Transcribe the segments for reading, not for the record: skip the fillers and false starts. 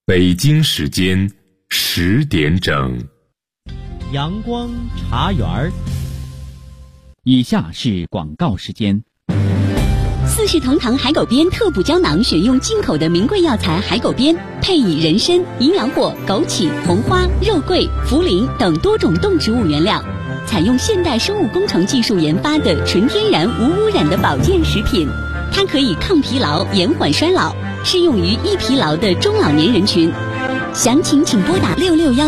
北京时间10点整， 阳光茶园儿。 以下是广告时间。 四世同堂海狗鞭特补胶囊选用进口的名贵药材海狗鞭，配以人参、营养果、枸杞、红花、肉桂、茯苓等多种动植物原料，采用现代生物工程技术研发的纯天然无污染的保健食品。它可以抗疲劳、延缓衰老，适用于易疲劳的中老年人群。详情请拨打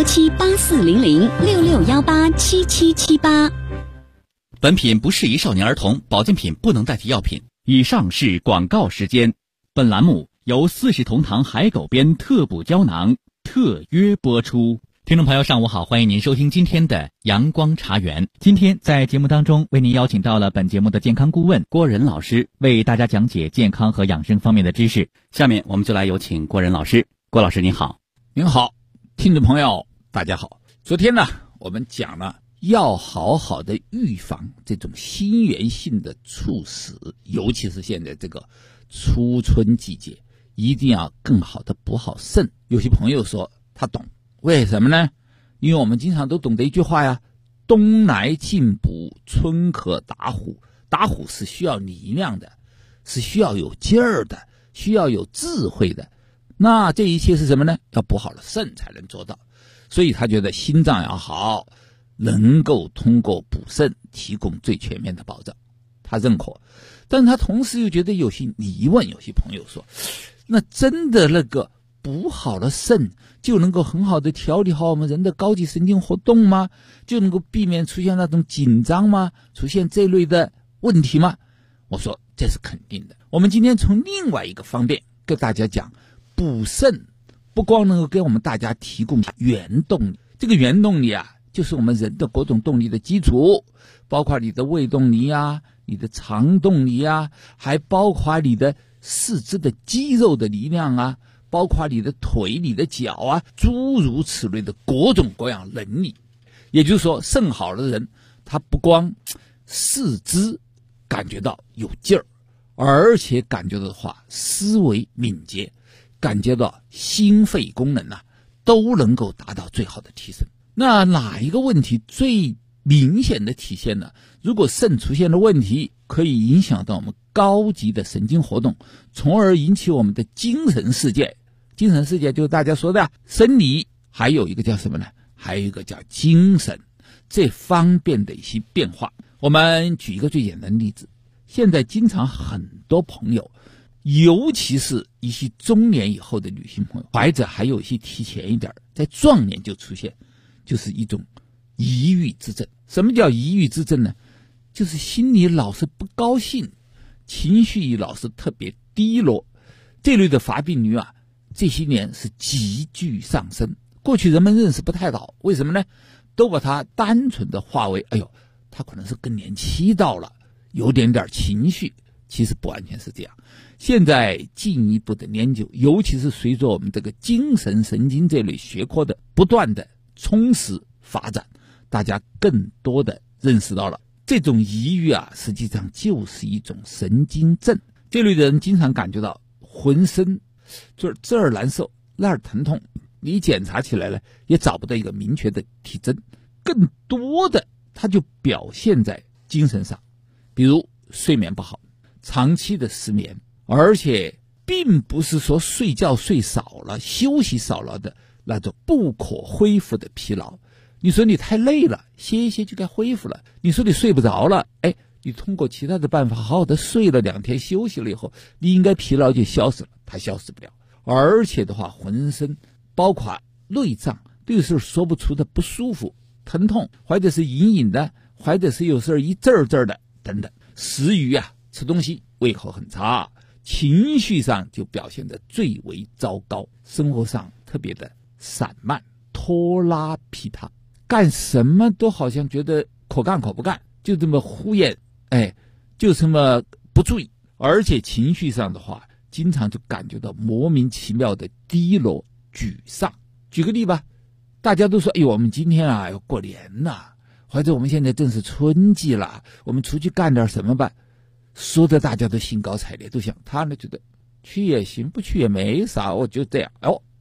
6617840066187778。 本品不适宜少年儿童，保健品不能代替药品。 以上是广告时间。本栏目由四世同堂海狗鞭特补胶囊特约播出。 听众朋友上午好，欢迎您收听今天的阳光茶园。 今天在节目当中为您邀请到了本节目的健康顾问郭仁老师，为大家讲解健康和养生方面的知识。 下面我们就来有请郭仁老师。郭老师您好。 您好，听众朋友大家好。昨天呢，我们讲了要好好的预防这种心源性的猝死，尤其是现在这个初春季节，一定要更好的补好肾。有些朋友说他懂，为什么呢？因为我们经常都懂得一句话呀，冬来进补，春可打虎。打虎是需要力量的，是需要有劲儿的，需要有智慧的。那这一切是什么呢？要补好了肾才能做到。所以他觉得心脏要好，能够通过补肾提供最全面的保障，他认可。但是他同时又觉得有些疑问，有些朋友说，那真的那个补好了肾就能够很好的调理好我们人的高级神经活动吗？就能够避免出现那种紧张吗？出现这类的问题吗？我说这是肯定的。我们今天从另外一个方面跟大家讲，补肾不光能够给我们大家提供原动力，这个原动力啊，就是我们人的各种动力的基础，包括你的胃动力啊，你的肠动力啊，还包括你的四肢的肌肉的力量啊，包括你的腿、你的脚啊，诸如此类的各种各样能力。也就是说，肾好的人，他不光四肢感觉到有劲儿，而且感觉到的话，思维敏捷，感觉到心肺功能啊，都能够达到最好的提升。那哪一个问题最明显的体现呢？如果肾出现了问题，可以影响到我们高级的神经活动，从而引起我们的精神世界。精神世界就是大家说的生理，还有一个叫什么呢？还有一个叫精神，这方面的一些变化。我们举一个最简单的例子，现在经常很多朋友，尤其是一些中年以后的女性朋友，或者还有一些提前一点，在壮年就出现，就是一种抑郁之症。什么叫抑郁之症呢？就是心里老是不高兴，情绪老是特别低落。这类的发病率啊，这些年是急剧上升。过去人们认识不太到，为什么呢？都把它单纯的化为，哎呦，他可能是更年期到了，有点情绪。其实不完全是这样。现在进一步的研究，尤其是随着我们这个精神神经这类学科的不断的充实发展，大家更多的认识到了，这种抑郁啊，实际上就是一种神经症。这类的人经常感觉到浑身这儿难受，那儿疼痛，你检查起来了也找不到一个明确的体征。更多的它就表现在精神上，比如睡眠不好，长期的失眠，而且并不是说睡觉睡少了，休息少了的那种不可恢复的疲劳。你说你太累了，歇一歇就该恢复了。你说你睡不着了，你通过其他的办法好好的睡了2天，休息了以后，你应该疲劳就消失了，它消失不了。而且的话，浑身包括内脏都有时候说不出的不舒服、疼痛，或者是隐隐的，或者是有时候一阵儿阵儿的等等。食欲啊，吃东西胃口很差，情绪上就表现得最为糟糕，生活上特别的散漫、拖拉疲沓，干什么都好像觉得可干可不干，就这么敷衍，就这么不注意。而且情绪上的话，经常就感觉到莫名其妙的低落、沮丧。举个例吧，大家都说，我们今天啊要过年了，或者我们现在正是春季了，我们出去干点什么吧。说的大家都兴高采烈，都想他呢觉得去也行，不去也没啥，我就这样。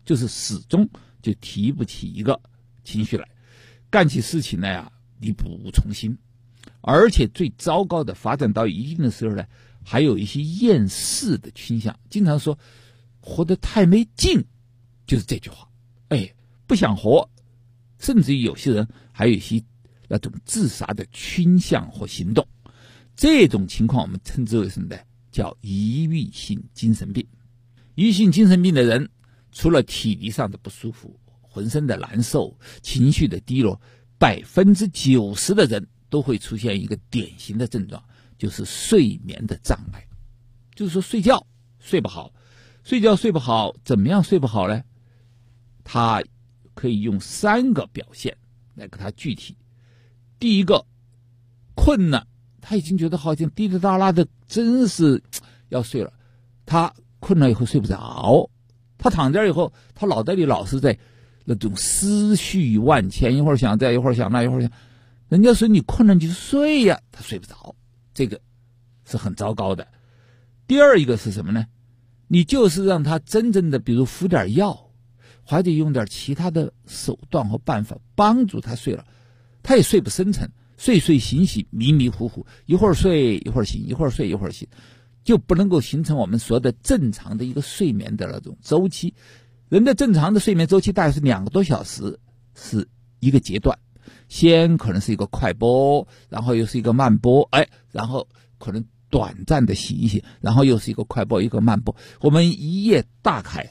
就是始终就提不起一个情绪来，干起事情来呀力不从心，而且最糟糕的发展到一定的时候呢，还有一些厌世的倾向，经常说活得太没劲，就是这句话，不想活，甚至于有些人还有一些那种自杀的倾向或行动。这种情况我们称之为什么呢？叫抑郁性精神病。抑郁性精神病的人，除了体力上的不舒服，浑身的难受，情绪的低落，90%的人都会出现一个典型的症状，就是睡眠的障碍。就是说睡觉睡不好，怎么样睡不好呢？他可以用3个表现来给他具体。第一个，困了，他已经觉得好像滴滴答答的，真是要睡了，他困了以后睡不着，他躺这以后，他脑袋里老是在那种思绪万千，一会儿想这，一会儿想那，一会儿想，人家说你困了你就睡呀，他睡不着，这个是很糟糕的。第二一个是什么呢？你就是让他真正的比如敷点药，或者用点其他的手段和办法帮助他睡了，他也睡不深沉，睡睡醒醒，迷迷糊糊，一会儿睡一会儿醒，一会儿睡一会儿醒，就不能够形成我们说的正常的一个睡眠的那种周期。人的正常的睡眠周期大概是2个多小时，是一个阶段，先可能是一个快波，然后又是一个慢波，然后可能短暂的醒一醒，然后又是一个快波一个慢波。我们一夜大概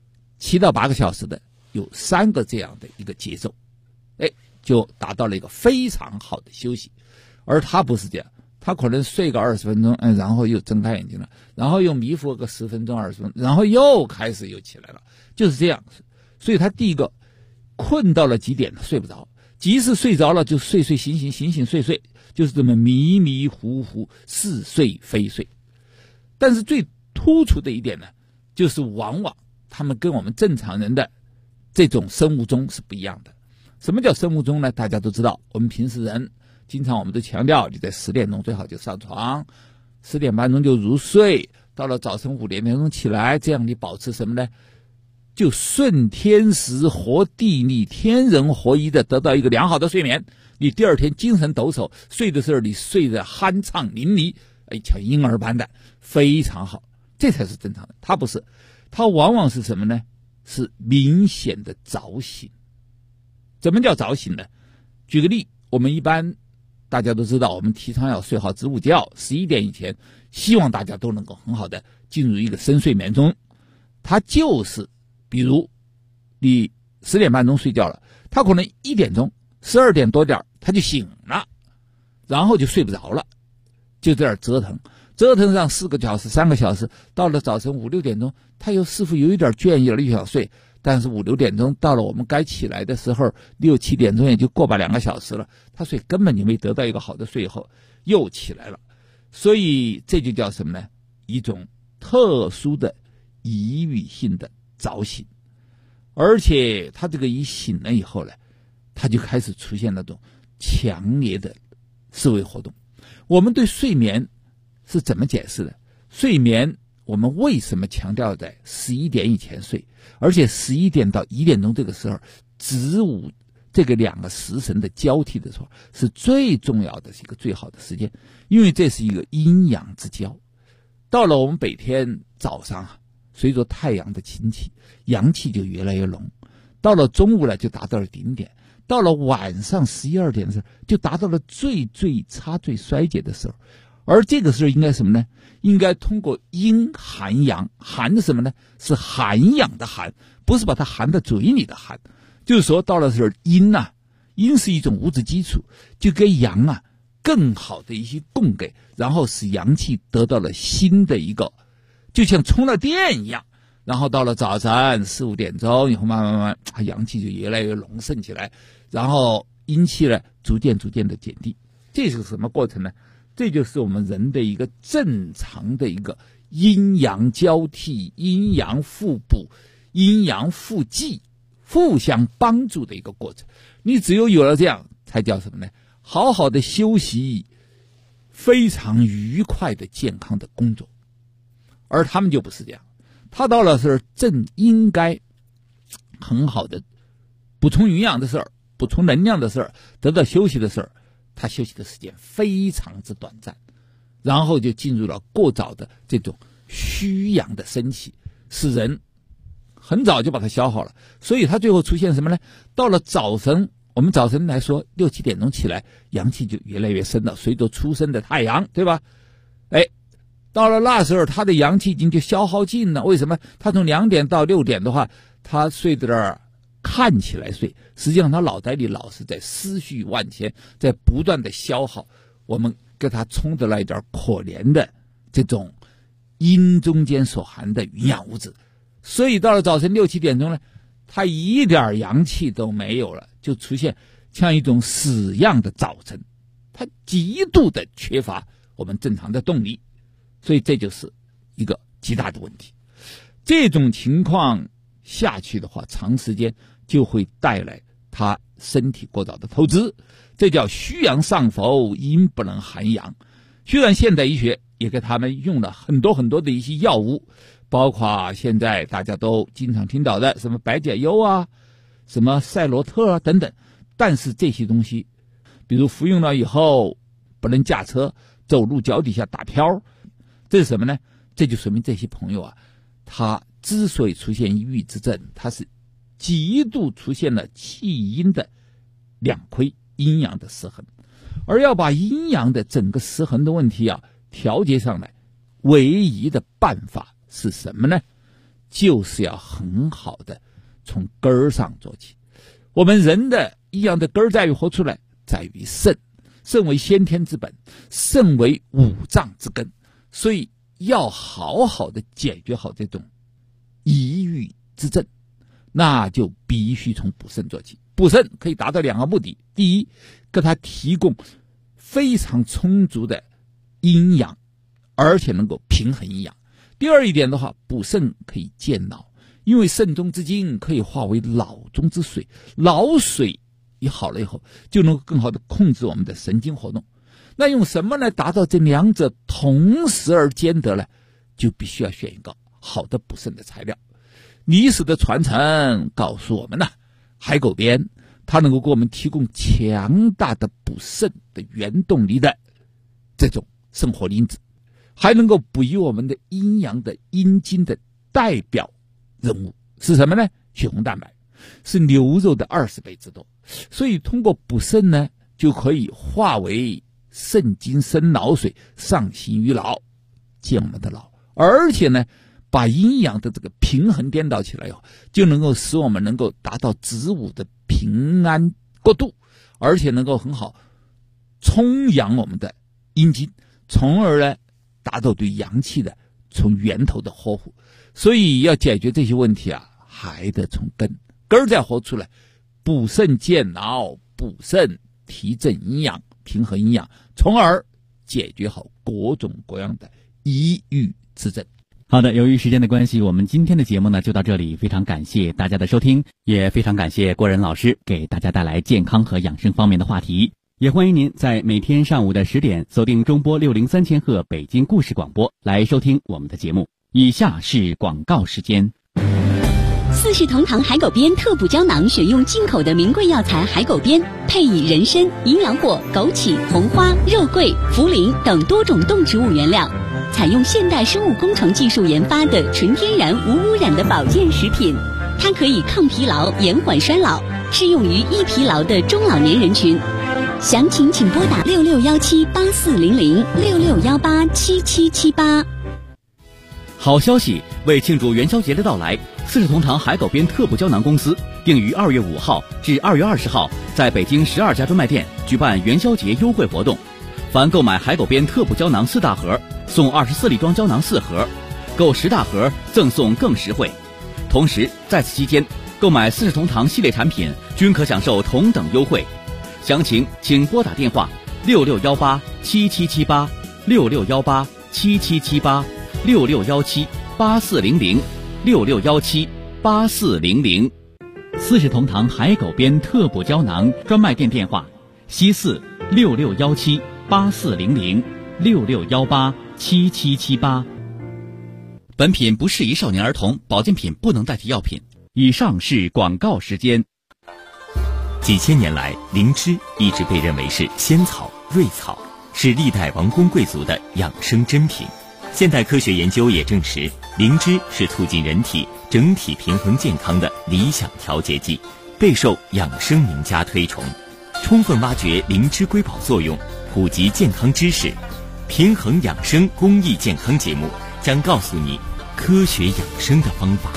7到8个小时的，有3个这样的一个节奏，就达到了一个非常好的休息。而他不是这样，他可能睡个20分钟，然后又睁开眼睛了，然后又迷糊个10分钟20分钟，然后又开始又起来了，就是这样。所以他第一个困到了极点睡不着，即使睡着了就睡睡醒醒，醒醒睡睡，就是这么迷迷糊糊，似睡非睡。但是最突出的一点呢，就是往往他们跟我们正常人的这种生物钟是不一样的。什么叫生物钟呢？大家都知道，我们平时人经常我们都强调，你在10点钟最好就上床，10点半钟就入睡，到了早晨5点钟起来，这样你保持什么呢？就顺天时活地利，天人合一的得到一个良好的睡眠，你第二天精神抖擞，睡的时候你睡得酣畅淋漓，像婴儿般的，非常好，这才是正常的。他不是，他往往是什么呢？是明显的早醒。怎么叫早醒呢？举个例，我们一般大家都知道，我们提倡要睡好子午觉，11点以前，希望大家都能够很好的进入一个深睡眠中。他就是比如你10点半钟睡觉了，他可能1点钟12点多点他就醒了，然后就睡不着了，就在这儿折腾上4个小时3个小时，到了早晨5、6点钟他又似乎有一点倦意了，又想睡，但是5、6点钟到了我们该起来的时候，6、7点钟也就过把2个小时了，他睡根本就没得到一个好的睡以后又起来了。所以这就叫什么呢？一种特殊的抑郁性的早醒。而且他这个一醒了以后呢，他就开始出现那种强烈的思维活动。我们对睡眠是怎么解释的？睡眠我们为什么强调在11点以前睡，而且11点到1点钟这个时候，子午这个2个时辰的交替的时候是最重要的，是一个最好的时间，因为这是一个阴阳之交。到了我们北天早上随着太阳的倾起，阳气就越来越浓，到了中午呢就达到了顶点，到了晚上11、12点的时候就达到了最差最衰竭的时候。而这个时候应该什么呢？应该通过阴含阳，含的什么呢？是涵养的涵，不是把它含到嘴里的含。就是说到了时候阴阴是一种物质基础，就给阳更好的一些供给，然后使阳气得到了新的一个，就像充了电一样。然后到了早晨4、5点钟以后，慢慢阳气就越来越浓盛起来，然后阴气呢逐渐的减低。这是什么过程呢？这就是我们人的一个正常的一个阴阳交替、阴阳互补、阴阳互济、互相帮助的一个过程。你只有了这样，才叫什么呢？好好的休息，非常愉快的健康的工作。而他们就不是这样，他到了时候正应该很好的补充营养的事儿，补充能量的事儿，得到休息的事儿，他休息的时间非常之短暂，然后就进入了过早的这种虚阳的升起，使人很早就把它消耗了。所以它最后出现什么呢？到了早晨，我们早晨来说6、7点钟起来，阳气就越来越深了，随着出生的太阳，对吧？到了那时候他的阳气已经就消耗尽了。为什么？他从2点到6点的话，他睡在这儿看起来睡，实际上他脑袋里老是在思绪万千，在不断的消耗我们给他充的那一点可怜的这种阴中间所含的营养物质。所以到了早晨6、7点钟呢，他一点阳气都没有了，就出现像一种死样的早晨，他极度的缺乏我们正常的动力。所以这就是一个极大的问题。这种情况下去的话，长时间就会带来他身体过早的透支，这叫虚阳上浮，阴不能含阳。虽然现代医学也给他们用了很多的一些药物，包括现在大家都经常听到的什么白解忧啊，什么赛罗特啊等等，但是这些东西比如服用了以后不能驾车，走路脚底下打飘，这是什么呢？这就说明这些朋友啊，他之所以出现抑郁之症，他是极度出现了气阴的两亏，阴阳的失衡。而要把阴阳的整个失衡的问题啊调节上来，唯一的办法是什么呢？就是要很好的从根儿上做起。我们人的阴阳的根儿在于何处呢？在于肾，肾为先天之本，肾为五脏之根，所以要好好的解决好这种抑郁之症，那就必须从补肾做起。补肾可以达到2个目的：第一，给他提供非常充足的阴阳，而且能够平衡阴阳；第二一点的话，补肾可以健脑，因为肾中之精可以化为脑中之水，脑水一好了以后，就能够更好的控制我们的神经活动。那用什么来达到这两者同时而兼得呢？就必须要选一个好的补肾的材料。历史的传承告诉我们呢，海狗鞭它能够给我们提供强大的补肾的原动力的这种生活因子，还能够补益我们的阴阳的阴经的代表人物是什么呢？血红蛋白，是牛肉的20倍之多。所以通过补肾呢，就可以化为肾精生脑水，上行于脑，健我们的脑，而且呢把阴阳的这个平衡颠倒起来以后，就能够使我们能够达到子午的平安过渡，而且能够很好充养我们的阴经，从而呢达到对阳气的从源头的呵护。所以要解决这些问题啊，还得从根儿在何处呢？补肾健脑，补肾提振阴阳，平衡阴阳，从而解决好各种各样的抑郁之症。 好的，由于时间的关系，我们今天的节目呢就到这里，非常感谢大家的收听，也非常感谢郭仁老师给大家带来健康和养生方面的话题。也欢迎您在每天上午的10点锁定中波603千赫北京故事广播来收听我们的节目。以下是广告时间。 四世同堂海狗鞭特补胶囊选用进口的名贵药材海狗鞭，配以人参、营养果、枸杞、红花、肉桂、茯苓等多种动植物原料，采用现代生物工程技术研发的纯天然无污染的保健食品。它可以抗疲劳、延缓衰老，适用于易疲劳的中老年人群。详情请拨打6617840066187778。 好消息！为庆祝元宵节的到来，四世同堂海狗鞭特补胶囊公司定于2月5号至2月20号在北京12家专卖店举办元宵节优惠活动。凡购买海狗鞭特补胶囊4大盒，送24粒装胶囊4盒，购10大盒赠送更实惠。同时，在此期间，购买四世同堂系列产品均可享受同等优惠。详情请拨打电话66187778 66187778 66178400 66178400。 四世同堂海狗鞭特补胶囊专卖店电话：西4 66178400 66187778。 本品不适宜少年儿童，保健品不能代替药品。 以上是广告时间。 几千年来，灵芝一直被认为是仙草、瑞草，是历代王公贵族的养生珍品。现代科学研究也证实，灵芝是促进人体整体平衡健康的理想调节剂，备受养生名家推崇。充分挖掘灵芝瑰宝作用，普及健康知识，平衡养生公益健康节目将告诉你科学养生的方法。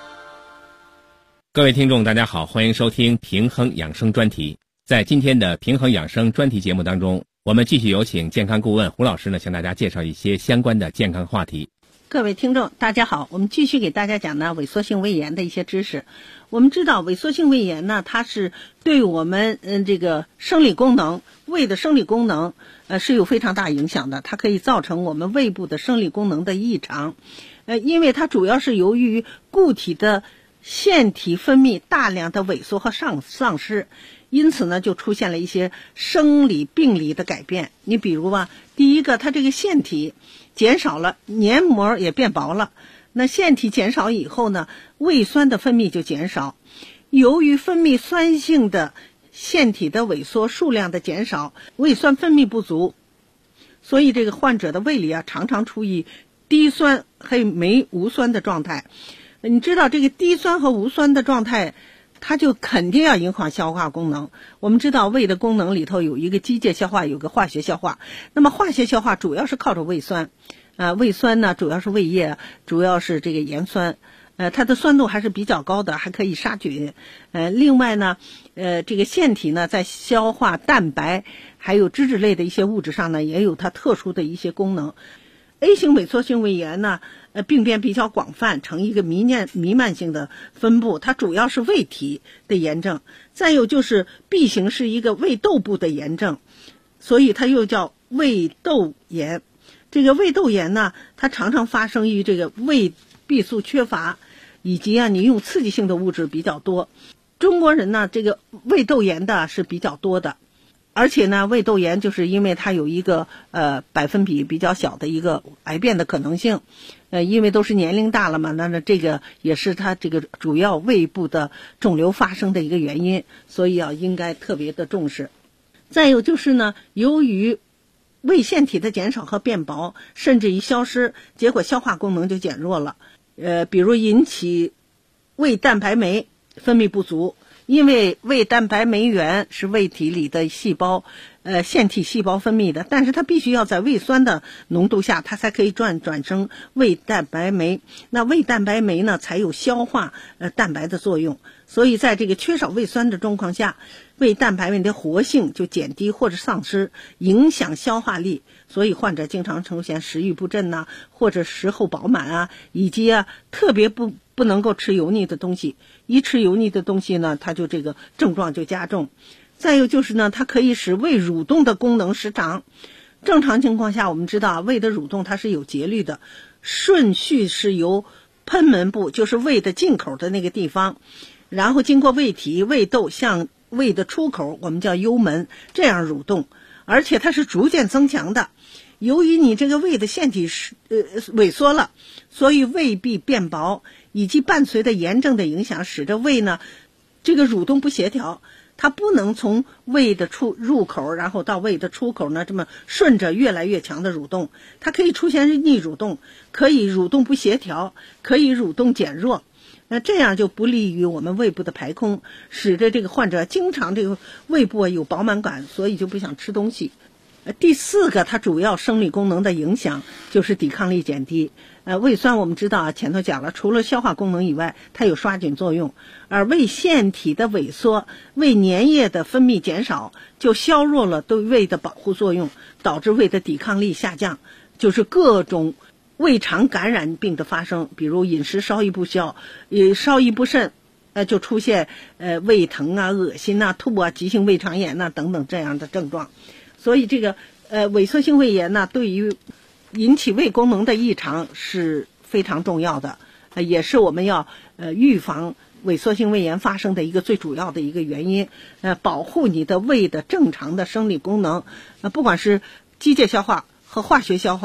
各位听众大家好，欢迎收听平衡养生专题。在今天的平衡养生专题节目当中，我们继续有请健康顾问胡老师呢，向大家介绍一些相关的健康话题。 各位听众大家好，我们继续给大家讲呢萎缩性胃炎的一些知识。我们知道萎缩性胃炎呢，它是对我们这个生理功能，胃的生理功能是有非常大影响的，它可以造成我们胃部的生理功能的异常。因为它主要是由于固体的腺体分泌大量的萎缩和丧失，因此呢就出现了一些生理病理的改变。你比如吧，第一个，它这个腺体减少了，黏膜也变薄了。那腺体减少以后呢，胃酸的分泌就减少。由于分泌酸性的腺体的萎缩数量的减少，胃酸分泌不足，所以这个患者的胃里常常处于低酸和没无酸的状态。你知道这个低酸和无酸的状态，它就肯定要影响消化功能。我们知道胃的功能里头有一个机械消化，有个化学消化。那么化学消化主要是靠着胃酸，胃酸呢主要是胃液，主要是这个盐酸，它的酸度还是比较高的，还可以杀菌。另外呢，这个腺体呢在消化蛋白还有脂质类的一些物质上呢，也有它特殊的一些功能。A 型萎缩性胃炎呢，病变比较广泛，呈一个弥漫性的分布，它主要是胃体的炎症。再有就是 B 型是一个胃窦部的炎症，所以它又叫胃窦炎。这个胃窦炎呢，它常常发生于这个胃壁素缺乏，以及你用刺激性的物质比较多。中国人呢，这个胃窦炎的是比较多的。而且呢，胃窦炎就是因为它有一个百分比比较小的一个癌变的可能性，因为都是年龄大了嘛，那这个也是它这个主要胃部的肿瘤发生的一个原因，所以应该特别的重视。再有就是呢，由于胃腺体的减少和变薄，甚至于消失，结果消化功能就减弱了。比如引起胃蛋白酶分泌不足。因为胃蛋白酶原是胃体里的细胞腺体细胞分泌的，但是它必须要在胃酸的浓度下，它才可以转生胃蛋白酶。那胃蛋白酶呢，才有消化蛋白的作用。所以在这个缺少胃酸的状况下，胃蛋白酶的活性就减低或者丧失，影响消化力。所以患者经常出现食欲不振或者食后饱满以及特别不能够吃油腻的东西。一吃油腻的东西呢，它就这个症状就加重。再有就是呢，它可以使胃蠕动的功能失常。正常情况下，我们知道胃的蠕动它是有节律的，顺序是由贲门部，就是胃的进口的那个地方，然后经过胃体、胃窦向胃的出口，我们叫幽门，这样蠕动，而且它是逐渐增强的。由于你这个胃的腺体萎缩了，所以胃壁变薄，以及伴随的炎症的影响，使得胃呢这个蠕动不协调，它不能从胃的入口然后到胃的出口呢这么顺着越来越强的蠕动，它可以出现逆蠕动，可以蠕动不协调，可以蠕动减弱。那这样就不利于我们胃部的排空，使得这个患者经常这个胃部有饱满感，所以就不想吃东西。第四个，它主要生理功能的影响就是抵抗力减低。胃酸我们知道前头讲了，除了消化功能以外，它有杀菌作用。而胃腺体的萎缩，胃粘液的分泌减少，就削弱了对胃的保护作用，导致胃的抵抗力下降，就是各种胃肠感染病的发生，比如饮食稍一不消，稍一不慎，就出现胃疼恶心吐急性胃肠炎等等这样的症状。所以这个萎缩性胃炎呢，对于引起胃功能的异常是非常重要的，也是我们要预防萎缩性胃炎发生的一个最主要的一个原因。保护你的胃的正常的生理功能，不管是机械消化和化学消化，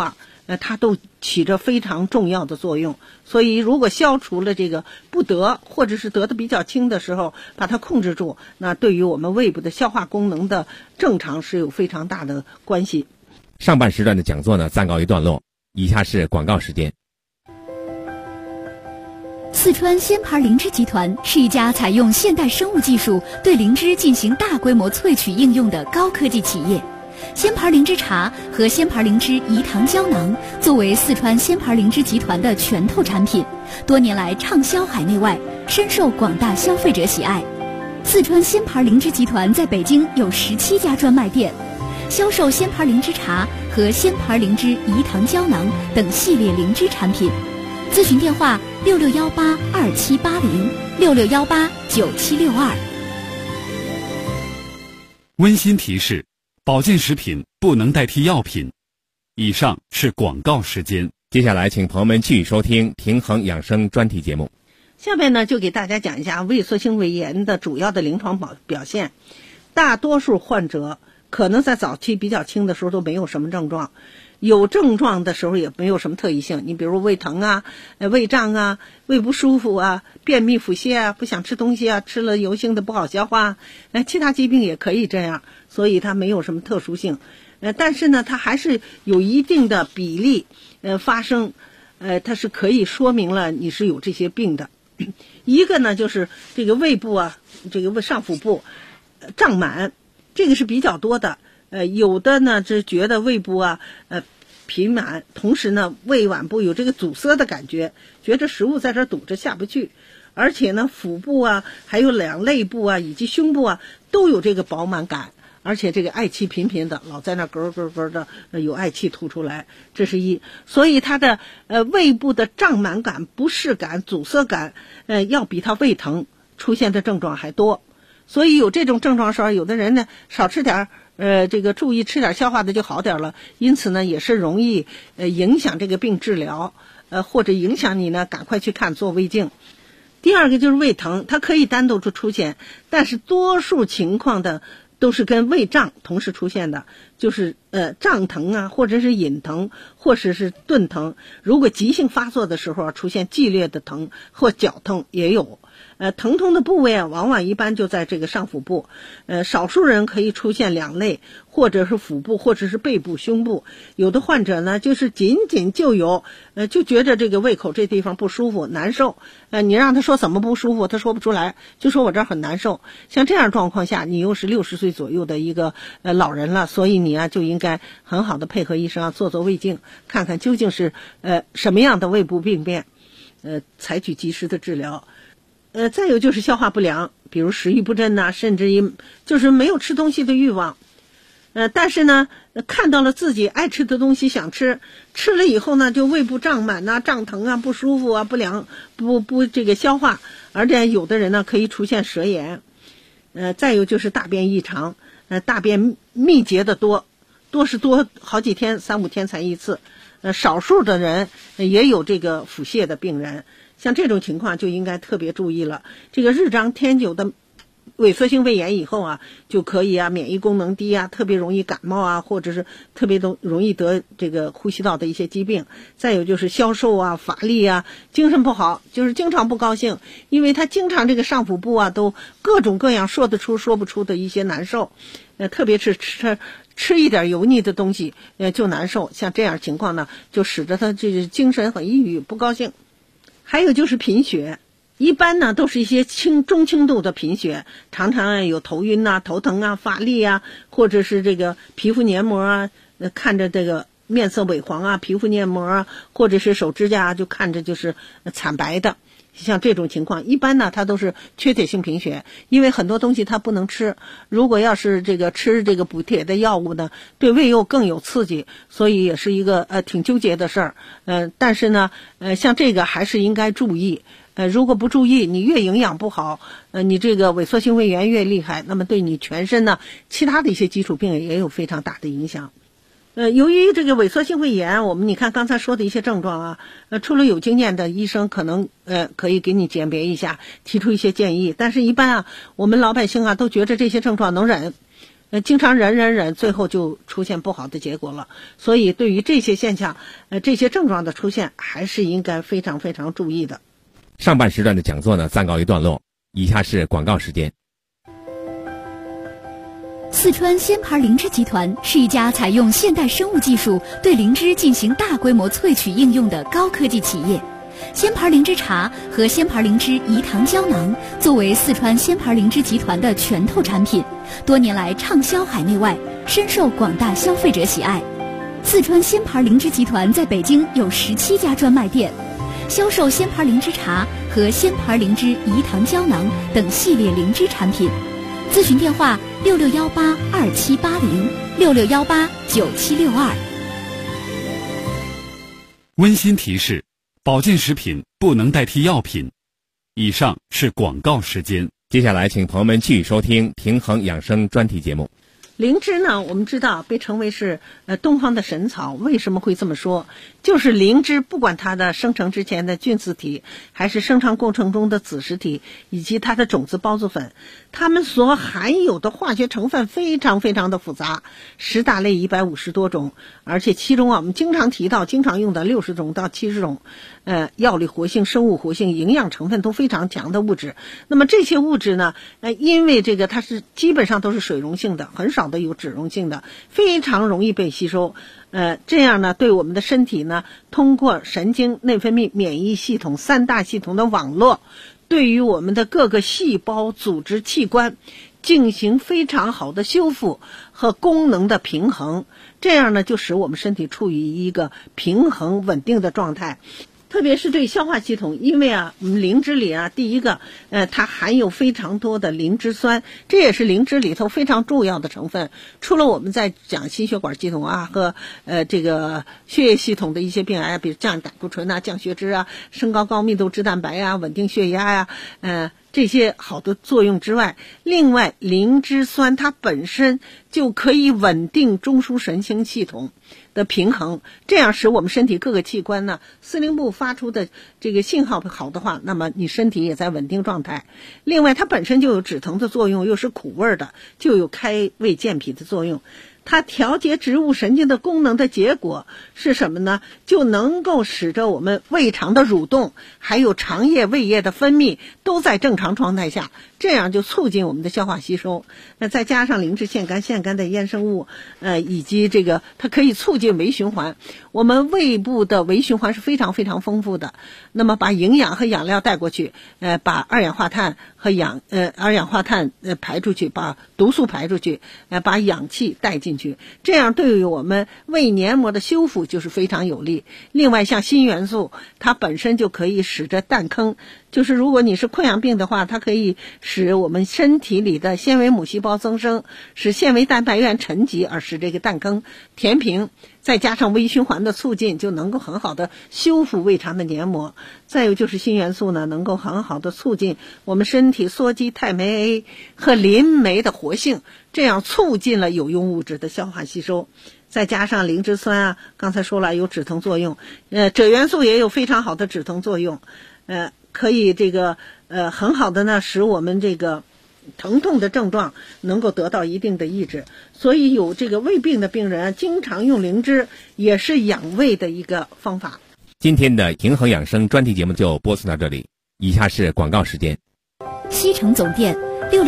它都起着非常重要的作用。所以如果消除了这个不得，或者是得的比较轻的时候，把它控制住，那对于我们胃部的消化功能的正常是有非常大的关系。 上半时段的讲座呢暂告一段落，以下是广告时间。 四川鲜牌灵芝集团是一家采用现代生物技术对灵芝进行大规模萃取应用的高科技企业。鲜牌灵芝茶和鲜牌灵芝饴糖胶囊作为四川鲜牌灵芝集团的拳头产品，多年来畅销海内外，深受广大消费者喜爱。四川鲜牌灵芝集团在北京有17家专卖店，销售鲜牌灵芝茶和鲜牌灵芝饴糖胶囊等系列灵芝产品。咨询电话66182780，66189762。 温馨提示：保健食品不能代替药品。以上是广告时间。 接下来请朋友们继续收听平衡养生专题节目。 下面呢就给大家讲一下胃缩性胃炎的主要的临床表现。大多数患者可能在早期比较轻的时候都没有什么症状，有症状的时候也没有什么特异性。你比如胃疼啊、胃胀啊、胃不舒服啊、便秘腹泻啊、不想吃东西啊、吃了油性的不好消化，其他疾病也可以这样，所以它没有什么特殊性。但是呢它还是有一定的比例发生，它是可以说明了你是有这些病的。一个呢就是这个胃部啊，这个上腹部胀满，这个是比较多的。有的呢是觉得胃部啊频满，同时呢胃脘部有这个阻塞的感觉，觉得食物在这堵着下不去，而且呢腹部啊还有两肋部啊以及胸部啊都有这个饱满感，而且这个嗳气频频的，老在那咯咯咯的有嗳气吐出来，这是一。所以它的胃部的胀满感、不适感、阻塞感要比它胃疼出现的症状还多。所以有这种症状的时候，有的人呢少吃点这个注意吃点消化的就好点了，因此呢也是容易影响这个病治疗，或者影响你呢赶快去看做胃镜。第二个就是胃疼，它可以单独出现，但是多数情况的都是跟胃胀同时出现的，就是胀疼啊，或者是隐疼，或者是钝疼。如果急性发作的时候出现剧烈的疼或绞痛也有。疼痛的部位啊，往往一般就在这个上腹部，少数人可以出现两肋，或者是腹部，或者是背部、胸部。有的患者呢，就是仅仅就有，就觉得这个胃口这地方不舒服、难受，你让他说怎么不舒服，他说不出来，就说我这儿很难受。像这样状况下，你又是60岁左右的一个老人了，所以你啊就应该很好的配合医生啊做胃镜，看看究竟是什么样的胃部病变，采取及时的治疗。再有就是消化不良，比如食欲不振呐，甚至于就是没有吃东西的欲望。但是呢，看到了自己爱吃的东西想吃，吃了以后呢，就胃部胀满呐、胀疼啊、不舒服啊、不良、不这个消化，而且有的人呢可以出现舌炎。再有就是大便异常，大便密结的多是多好几天，3、5天才一次。少数的人也有这个腹泻的病人。像这种情况就应该特别注意了。这个日长天久的萎缩性胃炎以后啊，就可以啊免疫功能低啊，特别容易感冒啊，或者是特别容易得这个呼吸道的一些疾病。再有就是消瘦啊、乏力啊、精神不好，就是经常不高兴，因为他经常这个上腹部啊都各种各样说得出说不出的一些难受。特别是吃一点油腻的东西就难受。像这样情况呢，就使得他这个精神很抑郁、不高兴。还有就是贫血，一般呢都是一些中轻度的贫血，常常有头晕啊、头疼啊、乏力啊，或者是这个皮肤黏膜啊，看着这个面色萎黄啊，皮肤黏膜啊，或者是手指甲就看着就是惨白的。像这种情况一般呢它都是缺铁性贫血，因为很多东西它不能吃，如果要是这个吃这个补铁的药物呢，对胃又更有刺激，所以也是一个挺纠结的事儿。但是呢像这个还是应该注意，如果不注意，你越营养不好，你这个萎缩性胃炎越厉害，那么对你全身呢其他的一些基础病也有非常大的影响。由于这个萎缩性胃炎，你看刚才说的一些症状啊，除了有经验的医生可能可以给你鉴别一下，提出一些建议，但是一般啊我们老百姓啊都觉得这些症状能忍， 经常忍，最后就出现不好的结果了。所以对于这些现象，这些症状的出现，还是应该非常非常注意的。 上半时段的讲座呢，暂告一段落，以下是广告时间。 四川鲜牌灵芝集团是一家采用现代生物技术对灵芝进行大规模萃取应用的高科技企业。鲜牌灵芝茶和鲜牌灵芝饴糖胶囊作为四川鲜牌灵芝集团的拳头产品，多年来畅销海内外，深受广大消费者喜爱。四川鲜牌灵芝集团在北京有17家专卖店，销售鲜牌灵芝茶和鲜牌灵芝饴糖胶囊等系列灵芝产品。咨询电话6618278066189762。 温馨提示：保健食品不能代替药品。以上是广告时间。 接下来，请朋友们继续收听平衡养生专题节目。 灵芝呢，我们知道被称为是东方的神草。为什么会这么说？就是灵芝不管它的生成之前的菌丝体，还是生长过程中的子实体，以及它的种子孢子粉，它们所含有的化学成分非常非常的复杂，10大类150多种，而且其中我们经常提到、经常用的60种到70种，药理活性、生物活性、营养成分都非常强的物质。那么这些物质呢，因为这个它是基本上都是水溶性的，很少的有脂溶性的，非常容易被吸收。这样呢，对我们的身体呢，通过神经、内分泌、免疫系统3大系统的网络，对于我们的各个细胞、组织、器官进行非常好的修复和功能的平衡。这样呢，就使我们身体处于一个平衡稳定的状态。特别是对消化系统，因为我们灵芝里第一个，它含有非常多的灵芝酸，这也是灵芝里头非常重要的成分。除了我们在讲心血管系统和这个血液系统的一些病癌，比如降胆固醇降血脂升高高密度脂蛋白稳定血压这些好的作用之外，另外灵芝酸它本身就可以稳定中枢神经系统的平衡，这样使我们身体各个器官呢，司令部发出的这个信号好的话，那么你身体也在稳定状态。另外它本身就有止疼的作用，又是苦味的，就有开胃健脾的作用。它调节植物神经的功能的结果是什么呢？就能够使得我们胃肠的蠕动，还有肠液、胃液的分泌都在正常状态下，这样就促进我们的消化吸收。那再加上灵芝腺苷的衍生物，以及这个它可以促进微循环。我们胃部的微循环是非常非常丰富的，那么把营养和养料带过去，把二氧化碳和排出去，把毒素排出去，把氧气带进去，这样对于我们胃黏膜的修复就是非常有利。另外像锌元素，它本身就可以使得弹坑，就是如果你是溃疡病的话，它可以使我们身体里的纤维母细胞增生，使纤维蛋白原沉积，而使这个弹坑填平，再加上微循环的促进，就能够很好的修复胃肠的黏膜。再有就是锌元素呢，能够很好的促进我们身体羧基肽酶 A 和磷酶的活性，这样促进了有用物质的消化吸收。再加上灵芝酸刚才说了有止疼作用，锗元素也有非常好的止疼作用，可以这个很好的呢使我们这个疼痛的症状能够得到一定的抑制。所以有这个胃病的病人经常用灵芝也是养胃的一个方法。 今天的平衡养生专题节目就播送到这里，以下是广告时间。 西城总店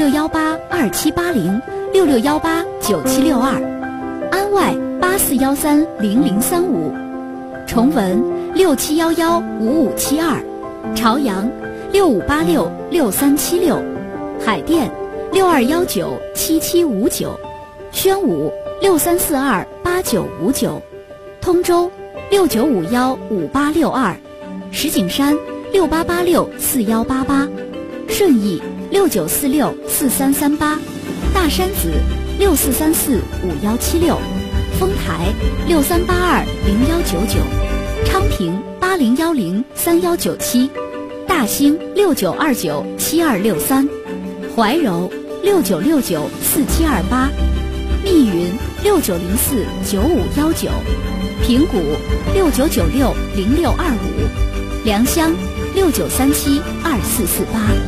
6618278066189762，安外84130035，崇文67115572，朝阳65866376，海淀62197759，宣武63428959，通州69515862，石景山68864188，顺义69464338，大山子64345176，丰台63820199，昌平80103197，大兴69297263，怀柔69694728，密云69049519，平谷69960625，良乡69372448。